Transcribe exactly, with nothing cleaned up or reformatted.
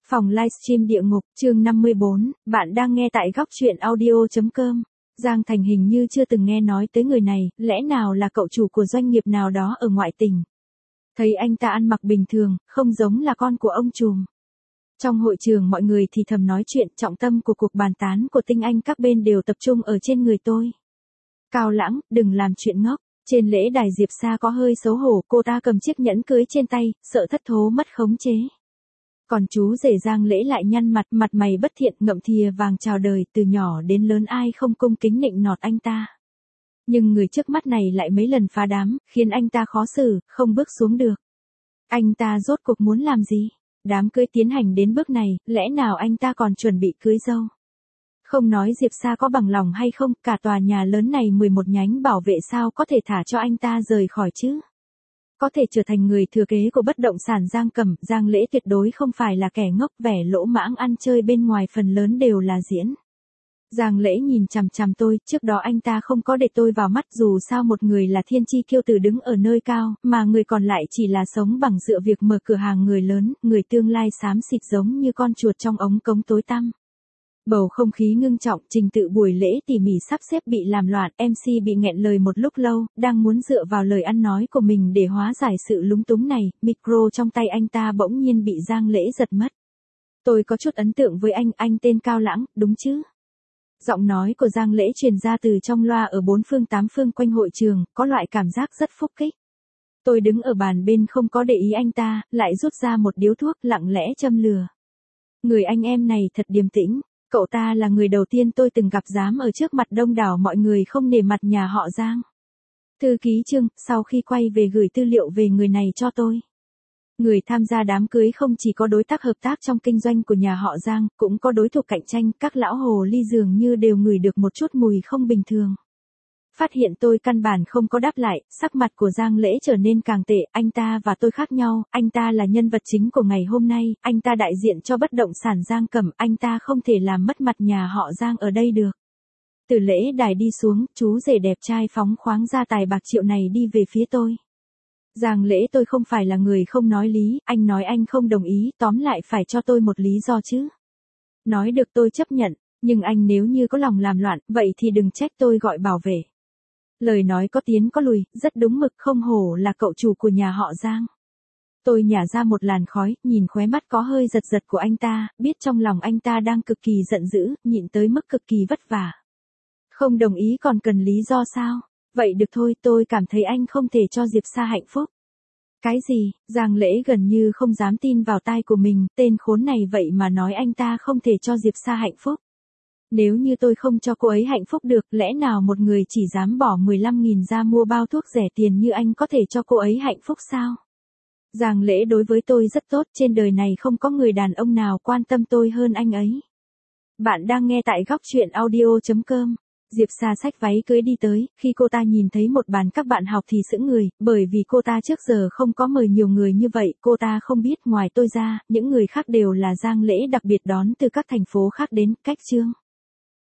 Phòng livestream địa ngục, chương năm mươi bốn, bạn đang nghe tại góc truyện audio.com. Giang Thành hình như chưa từng nghe nói tới người này, lẽ nào là cậu chủ của doanh nghiệp nào đó ở ngoại tỉnh. Thấy anh ta ăn mặc bình thường, không giống là con của ông trùm. Trong hội trường mọi người thì thầm nói chuyện, trọng tâm của cuộc bàn tán của tinh anh các bên đều tập trung ở trên người tôi. Cao Lãng, đừng làm chuyện ngốc. Trên lễ đài Diệp Sa có hơi xấu hổ, cô ta cầm chiếc nhẫn cưới trên tay, sợ thất thố mất khống chế. Còn chú rể Giang Lễ lại nhăn mặt, mặt mày bất thiện, ngậm thìa vàng chào đời, từ nhỏ đến lớn ai không cung kính nịnh nọt anh ta. Nhưng người trước mắt này lại mấy lần phá đám, khiến anh ta khó xử, không bước xuống được. Anh ta rốt cuộc muốn làm gì? Đám cưới tiến hành đến bước này, lẽ nào anh ta còn chuẩn bị cưới dâu? Không nói Diệp Sa có bằng lòng hay không, cả tòa nhà lớn này mười một nhánh bảo vệ sao có thể thả cho anh ta rời khỏi chứ? Có thể trở thành người thừa kế của bất động sản Giang Cẩm, Giang Lễ tuyệt đối không phải là kẻ ngốc, vẻ lỗ mãng ăn chơi bên ngoài phần lớn đều là diễn. Giang Lễ nhìn chằm chằm tôi, trước đó anh ta không có để tôi vào mắt, dù sao một người là thiên chi kiêu tử đứng ở nơi cao, mà người còn lại chỉ là sống bằng dựa việc mở cửa hàng người lớn, người tương lai xám xịt giống như con chuột trong ống cống tối tăm. Bầu không khí ngưng trọng, trình tự buổi lễ tỉ mỉ sắp xếp bị làm loạn, em xê bị nghẹn lời một lúc lâu, đang muốn dựa vào lời ăn nói của mình để hóa giải sự lúng túng này, micro trong tay anh ta bỗng nhiên bị Giang Lễ giật mất. Tôi có chút ấn tượng với anh, anh tên Cao Lãng, đúng chứ? Giọng nói của Giang Lễ truyền ra từ trong loa ở bốn phương tám phương quanh hội trường, có loại cảm giác rất phúc kích. Tôi đứng ở bàn bên không có để ý anh ta, lại rút ra một điếu thuốc lặng lẽ châm lửa. Người anh em này thật điềm tĩnh. Cậu ta là người đầu tiên tôi từng gặp dám ở trước mặt đông đảo mọi người không nể mặt nhà họ Giang. Thư ký Trương, sau khi quay về gửi tư liệu về người này cho tôi. Người tham gia đám cưới không chỉ có đối tác hợp tác trong kinh doanh của nhà họ Giang, cũng có đối thủ cạnh tranh, các lão hồ ly dường như đều ngửi được một chút mùi không bình thường. Phát hiện tôi căn bản không có đáp lại, sắc mặt của Giang Lễ trở nên càng tệ, anh ta và tôi khác nhau, anh ta là nhân vật chính của ngày hôm nay, anh ta đại diện cho bất động sản Giang Cẩm, anh ta không thể làm mất mặt nhà họ Giang ở đây được. Từ lễ đài đi xuống, chú rể đẹp trai phóng khoáng gia tài bạc triệu này đi về phía tôi. Giang Lễ, tôi không phải là người không nói lý, anh nói anh không đồng ý, tóm lại phải cho tôi một lý do chứ. Nói được tôi chấp nhận, nhưng anh nếu như có lòng làm loạn, vậy thì đừng trách tôi gọi bảo vệ. Lời nói có tiến có lùi, rất đúng mực, không hổ là cậu chủ của nhà họ Giang. Tôi nhả ra một làn khói, nhìn khóe mắt có hơi giật giật của anh ta, biết trong lòng anh ta đang cực kỳ giận dữ, nhịn tới mức cực kỳ vất vả. Không đồng ý còn cần lý do sao? Vậy được thôi, tôi cảm thấy anh không thể cho Diệp Sa hạnh phúc. Cái gì? Giang Lễ gần như không dám tin vào tai của mình, tên khốn này vậy mà nói anh ta không thể cho Diệp Sa hạnh phúc. Nếu như tôi không cho cô ấy hạnh phúc được, lẽ nào một người chỉ dám bỏ mười lăm nghìn ra mua bao thuốc rẻ tiền như anh có thể cho cô ấy hạnh phúc sao? Giang Lễ đối với tôi rất tốt, trên đời này không có người đàn ông nào quan tâm tôi hơn anh ấy. Bạn đang nghe tại góc truyện audio.com. Diệp Sa xách váy cưới đi tới, khi cô ta nhìn thấy một bàn các bạn học thì sững người, bởi vì cô ta trước giờ không có mời nhiều người như vậy, cô ta không biết ngoài tôi ra, những người khác đều là Giang Lễ đặc biệt đón từ các thành phố khác đến, cách Trương.